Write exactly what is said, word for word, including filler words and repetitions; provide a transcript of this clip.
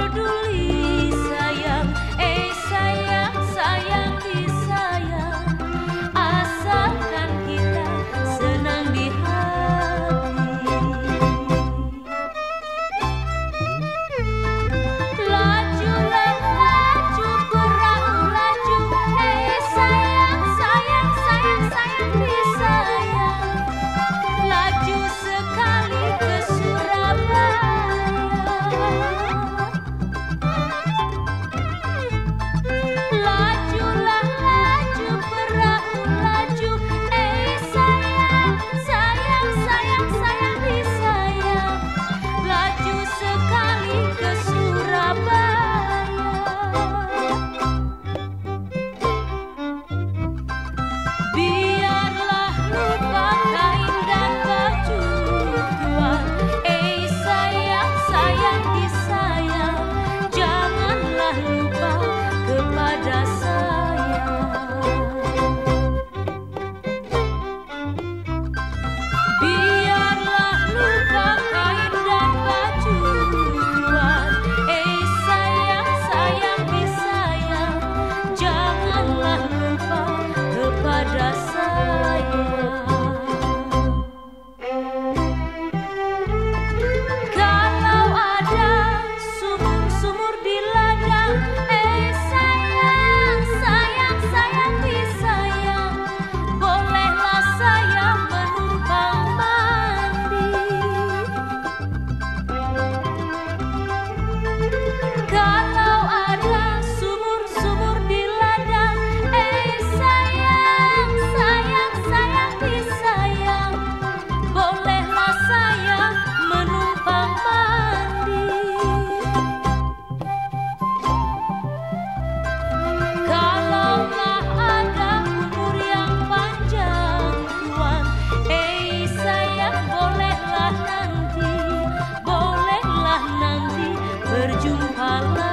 peduli sayang, eh sayang, sayang disayang, asalkan kita senang di hati. Lajulah laju perahu laju, eh sayang, sayang, sayang, sayang disayang, laju sekali ke Surabaya. Lajulah laju perahu laju, eh sayang, sayang, sayang, sayang disayang, laju sekali ke Surabaya. Biarlah lupa kain dan baju tuan, eh sayang, sayang disayang, janganlah lupa kepada saya. Biarlah lupa kain dan baju tuan, eh sayang, sayang disayang, janganlah lupa kepada saya. Kalau ada sumur-sumur di ladang, eh sayang, sayang, sayang disayang, bolehlah saya menumpang mandi. Kalau ada sumur-sumur di ladang, eh sayang, sayang, sayang disayang, bolehlah saya menumpang mandi. Kalaulah ada umur yang panjang tuan, eh sayang, bolehlah nanti, bolehlah nanti berjumpa lagi.